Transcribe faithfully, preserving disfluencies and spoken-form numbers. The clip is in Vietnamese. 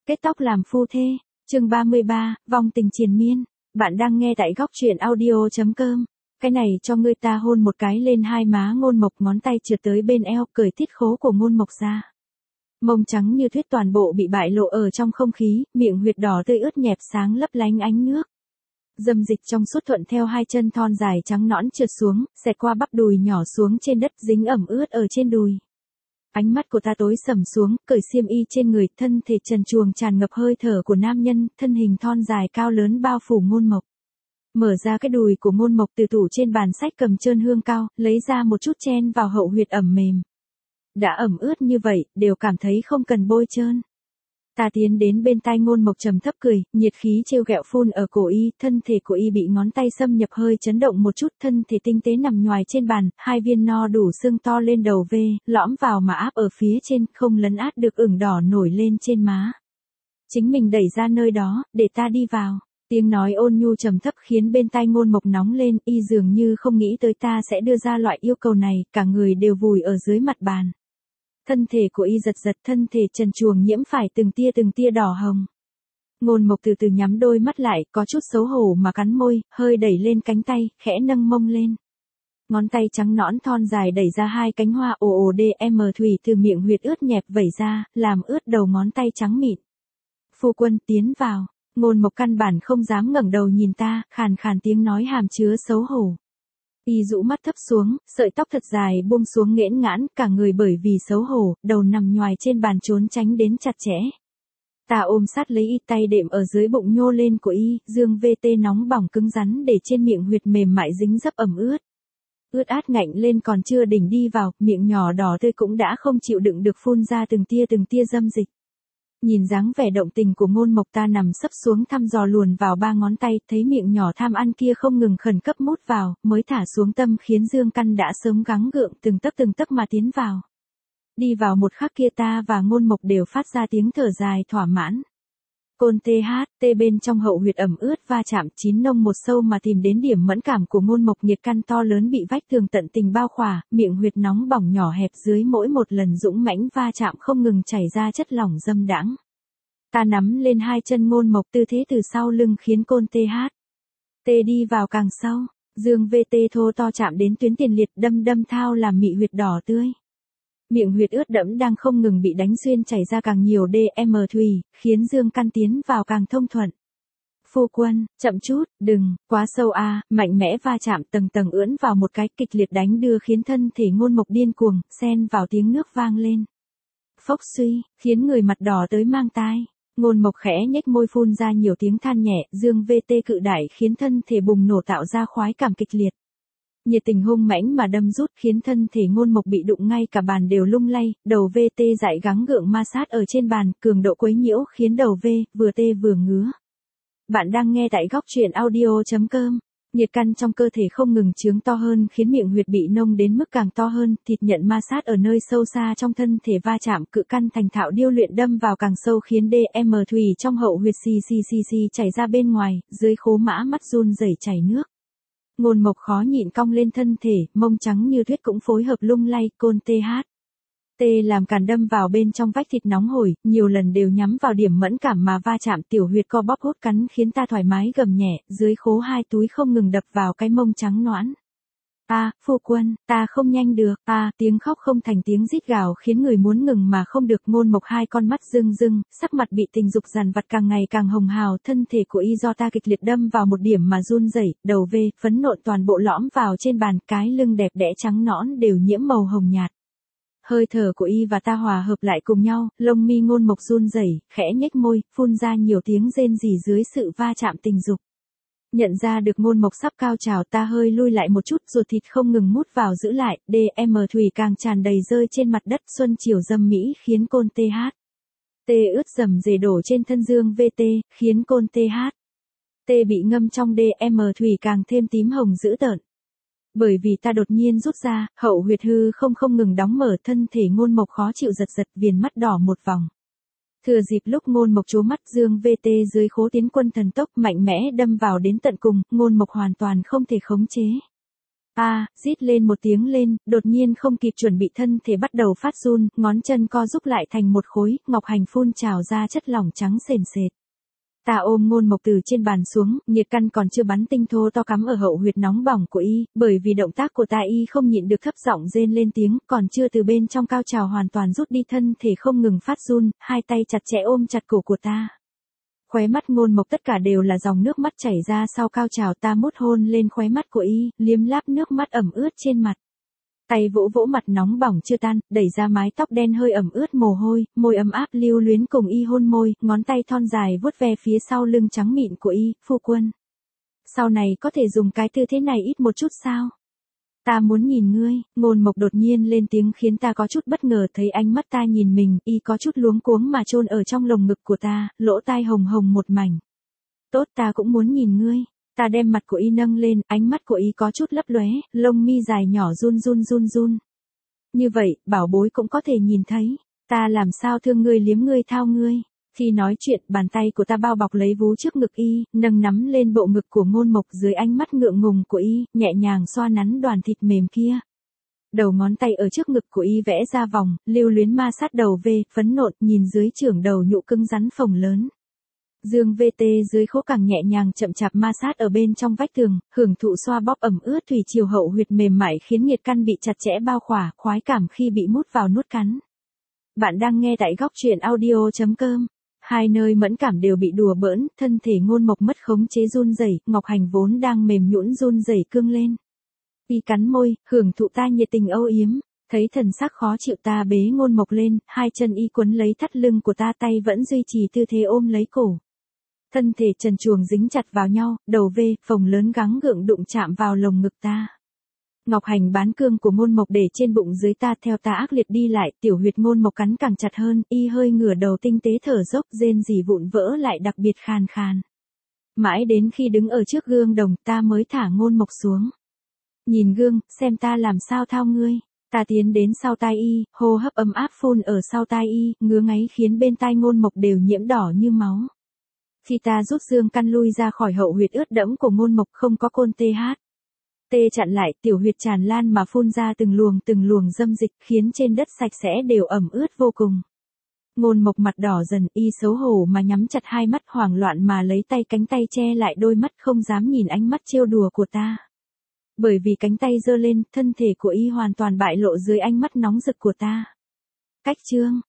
Kết tóc làm phu thê, chương ba mươi ba, vong tình triền miên. Bạn đang nghe tại góc truyện audio.com. Cái này cho ngươi ta hôn một cái lên hai má Ngôn Mộc, ngón tay trượt tới bên eo, cởi tiết khố của Ngôn Mộc ra. Mông trắng như tuyết toàn bộ bị bại lộ ở trong không khí, miệng huyệt đỏ tươi ướt nhẹp sáng lấp lánh ánh nước. Dâm dịch trong suốt thuận theo hai chân thon dài trắng nõn trượt xuống, xẹt qua bắp đùi nhỏ xuống trên đất, dính ẩm ướt ở trên đùi. Ánh mắt của ta tối sầm xuống, cởi xiêm y trên người, thân thể trần truồng tràn ngập hơi thở của nam nhân, thân hình thon dài cao lớn bao phủ Ngôn Mộc. Mở ra cái đùi của Ngôn Mộc, từ tủ trên bàn sách cầm trơn hương cao, lấy ra một chút chen vào hậu huyệt ẩm mềm. Đã ẩm ướt như vậy, đều cảm thấy không cần bôi trơn. Ta tiến đến bên tai Ngôn Mộc trầm thấp cười, nhiệt khí trêu ghẹo phun ở cổ y, thân thể của y bị ngón tay xâm nhập hơi chấn động một chút, thân thể tinh tế nằm nhoài trên bàn, hai viên no đủ xương to lên đầu V, lõm vào mà áp ở phía trên, không lấn át được ửng đỏ nổi lên trên má. Chính mình đẩy ra nơi đó, để ta đi vào. Tiếng nói ôn nhu trầm thấp khiến bên tai Ngôn Mộc nóng lên, y dường như không nghĩ tới ta sẽ đưa ra loại yêu cầu này, cả người đều vùi ở dưới mặt bàn. Thân thể của y giật giật, thân thể trần truồng nhiễm phải từng tia từng tia đỏ hồng. Ngôn Mộc từ từ nhắm đôi mắt lại, có chút xấu hổ mà cắn môi, hơi đẩy lên cánh tay, khẽ nâng mông lên. Ngón tay trắng nõn thon dài đẩy ra hai cánh hoa ồ ồ đêm thủy từ miệng huyệt ướt nhẹp vẩy ra, làm ướt đầu ngón tay trắng mịn. Phu quân, tiến vào. Ngôn Mộc căn bản không dám ngẩng đầu nhìn ta, khàn khàn tiếng nói hàm chứa xấu hổ. Y rũ mắt thấp xuống, sợi tóc thật dài buông xuống nghẽn ngãn, cả người bởi vì xấu hổ, đầu nằm nhoài trên bàn trốn tránh đến chặt chẽ. Ta ôm sát lấy y, tay đệm ở dưới bụng nhô lên của y, dương vê tê nóng bỏng cứng rắn để trên miệng huyệt mềm mại dính dấp ẩm ướt. Ướt át ngạnh lên còn chưa đỉnh đi vào, miệng nhỏ đỏ tươi cũng đã không chịu đựng được phun ra từng tia từng tia dâm dịch. Nhìn dáng vẻ động tình của Ngôn Mộc, ta nằm sấp xuống thăm dò luồn vào ba ngón tay, thấy miệng nhỏ tham ăn kia không ngừng khẩn cấp mút vào, mới thả xuống tâm, khiến dương căn đã sớm gắng gượng từng tấc từng tấc mà tiến vào. Đi vào một khắc kia ta và Ngôn Mộc đều phát ra tiếng thở dài thỏa mãn. Côn tê hát, tê bên trong hậu huyệt ẩm ướt va chạm, chín nông một sâu mà tìm đến điểm mẫn cảm của Ngôn Mộc, nhiệt căn to lớn bị vách tường tận tình bao khỏa, miệng huyệt nóng bỏng nhỏ hẹp dưới mỗi một lần dũng mãnh va chạm không ngừng chảy ra chất lỏng dâm đãng. Ta nắm lên hai chân Ngôn Mộc, tư thế từ sau lưng khiến côn tê hát. Tê đi vào càng sâu, dương vê tê thô to chạm đến tuyến tiền liệt, đâm đâm thao làm mị huyệt đỏ tươi. Miệng huyệt ướt đẫm đang không ngừng bị đánh xuyên, chảy ra càng nhiều đêm thủy, khiến dương căn tiến vào càng thông thuận. Phu quân, chậm chút, đừng, quá sâu a, à, mạnh mẽ va chạm tầng tầng ưỡn vào một cái, kịch liệt đánh đưa khiến thân thể Ngôn Mộc điên cuồng, xen vào tiếng nước vang lên. Phốc suy, khiến người mặt đỏ tới mang tai. Ngôn Mộc khẽ nhếch môi phun ra nhiều tiếng than nhẹ, dương vê tê cự đại khiến thân thể bùng nổ tạo ra khoái cảm kịch liệt. Nhiệt tình hung mãnh mà đâm rút khiến thân thể Ngôn Mộc bị đụng ngay cả bàn đều lung lay, đầu vê tê dại gắng gượng ma sát ở trên bàn, cường độ quấy nhiễu khiến đầu V vừa tê vừa ngứa. Bạn đang nghe tại góc truyện audio.com. Nhiệt căn trong cơ thể không ngừng trướng to hơn khiến miệng huyệt bị nông đến mức càng to hơn, thịt nhận ma sát ở nơi sâu xa trong thân thể va chạm, cự căn thành thạo điêu luyện đâm vào càng sâu khiến đêm thủy trong hậu huyệt xì xì xì xì chảy ra bên ngoài, dưới khố mã mắt run rẩy chảy nước. Ngôn Mộc khó nhịn cong lên thân thể, mông trắng như tuyết cũng phối hợp lung lay, côn tê hát. Tê làm càn đâm vào bên trong vách thịt nóng hổi, nhiều lần đều nhắm vào điểm mẫn cảm mà va chạm, tiểu huyệt co bóp hốt cắn khiến ta thoải mái gầm nhẹ, dưới khố hai túi không ngừng đập vào cái mông trắng nõn. A, à, phu quân, ta không nhanh được, a, à, tiếng khóc không thành tiếng rít gào khiến người muốn ngừng mà không được. Ngôn Mộc hai con mắt rưng rưng, sắc mặt bị tình dục dằn vặt càng ngày càng hồng hào, thân thể của y do ta kịch liệt đâm vào một điểm mà run rẩy, đầu V, phấn nộn toàn bộ lõm vào trên bàn, cái lưng đẹp đẽ trắng nõn đều nhiễm màu hồng nhạt. Hơi thở của y và ta hòa hợp lại cùng nhau, lông mi Ngôn Mộc run rẩy, khẽ nhếch môi, phun ra nhiều tiếng rên rỉ dưới sự va chạm tình dục. Nhận ra được Ngôn Mộc sắp cao trào, ta hơi lui lại một chút, ruột thịt không ngừng mút vào giữ lại, đêm thủy càng tràn đầy rơi trên mặt đất, xuân chiều dâm mỹ khiến côn tê hát. Tê ướt dầm dề đổ trên thân dương vê tê, khiến côn tê hát. Tê bị ngâm trong đêm thủy càng thêm tím hồng dữ tợn. Bởi vì ta đột nhiên rút ra, hậu huyệt hư không không ngừng đóng mở, thân thể Ngôn Mộc khó chịu giật giật, viền mắt đỏ một vòng. Thừa dịp lúc Ngôn Mộc trố mắt, dương vê tê dưới khố tiến quân thần tốc mạnh mẽ đâm vào đến tận cùng, Ngôn Mộc hoàn toàn không thể khống chế. A, à, rít lên một tiếng lên, đột nhiên không kịp chuẩn bị thân thể bắt đầu phát run, ngón chân co rúc lại thành một khối, Ngọc Hành phun trào ra chất lỏng trắng sền sệt. Ta ôm Ngôn Mộc từ trên bàn xuống, nhiệt căn còn chưa bắn tinh thô to cắm ở hậu huyệt nóng bỏng của y, bởi vì động tác của ta y không nhịn được thấp giọng rên lên tiếng, còn chưa từ bên trong cao trào hoàn toàn rút đi thân thể không ngừng phát run, hai tay chặt chẽ ôm chặt cổ của ta. Khóe mắt Ngôn Mộc tất cả đều là dòng nước mắt chảy ra sau cao trào, ta mút hôn lên khóe mắt của y, liếm láp nước mắt ẩm ướt trên mặt. Tay vỗ vỗ mặt nóng bỏng chưa tan, đẩy ra mái tóc đen hơi ẩm ướt mồ hôi, môi ấm áp lưu luyến cùng y hôn môi, ngón tay thon dài vuốt ve phía sau lưng trắng mịn của y, phu quân. Sau này có thể dùng cái tư thế này ít một chút sao? Ta muốn nhìn ngươi, Ngôn Mộc đột nhiên lên tiếng khiến ta có chút bất ngờ, thấy ánh mắt ta nhìn mình, y có chút luống cuống mà chôn ở trong lồng ngực của ta, lỗ tai hồng hồng một mảnh. Tốt, ta cũng muốn nhìn ngươi. Ta đem mặt của y nâng lên, ánh mắt của y có chút lấp lóe, lông mi dài nhỏ run run run run. Như vậy, bảo bối cũng có thể nhìn thấy. Ta làm sao thương ngươi liếm ngươi thao ngươi. Khi nói chuyện, bàn tay của ta bao bọc lấy vú trước ngực y, nâng nắm lên bộ ngực của Ngôn Mộc dưới ánh mắt ngượng ngùng của y, nhẹ nhàng xoa nắn đoàn thịt mềm kia. Đầu ngón tay ở trước ngực của y vẽ ra vòng, lưu luyến ma sát đầu về, phấn nộn, nhìn dưới trưởng đầu nhũ cứng rắn phồng lớn. Dương vê tê dưới khố càng nhẹ nhàng chậm chạp ma sát ở bên trong vách tường, hưởng thụ xoa bóp ẩm ướt thủy chiều hậu huyệt mềm mại khiến nhiệt căn bị chặt chẽ bao khỏa, khoái cảm khi bị mút vào nuốt cắn. Bạn đang nghe tại góc truyện audio chấm com. Hai nơi mẫn cảm đều bị đùa bỡn, thân thể Ngôn Mộc mất khống chế run rẩy, Ngọc Hành vốn đang mềm nhũn run rẩy cương lên. Y cắn môi, hưởng thụ ta nhiệt tình âu yếm. Thấy thần sắc khó chịu ta bế Ngôn Mộc lên, hai chân y quấn lấy thắt lưng của ta, tay vẫn duy trì tư thế ôm lấy cổ. Thân thể trần truồng dính chặt vào nhau, đầu vê, phồng lớn gắng gượng đụng chạm vào lồng ngực ta. Ngọc Hành bán cương của Ngôn Mộc để trên bụng dưới ta theo ta ác liệt đi lại, tiểu huyệt Ngôn Mộc cắn càng chặt hơn, y hơi ngửa đầu tinh tế thở dốc, rên rỉ vụn vỡ lại đặc biệt khàn khàn. Mãi đến khi đứng ở trước gương đồng ta mới thả Ngôn Mộc xuống. Nhìn gương, xem ta làm sao thao ngươi. Ta tiến đến sau tai y, hô hấp ấm áp phun ở sau tai y, ngứa ngáy khiến bên tai Ngôn Mộc đều nhiễm đỏ như máu. Khi ta rút dương căn lui ra khỏi hậu huyệt ướt đẫm của Ngôn Mộc không có côn tê hát. Tê chặn lại, tiểu huyệt tràn lan mà phun ra từng luồng từng luồng dâm dịch khiến trên đất sạch sẽ đều ẩm ướt vô cùng. Ngôn Mộc mặt đỏ dần, y xấu hổ mà nhắm chặt hai mắt, hoảng loạn mà lấy tay cánh tay che lại đôi mắt không dám nhìn ánh mắt trêu đùa của ta. Bởi vì cánh tay giơ lên, thân thể của y hoàn toàn bại lộ dưới ánh mắt nóng rực của ta. Cách chương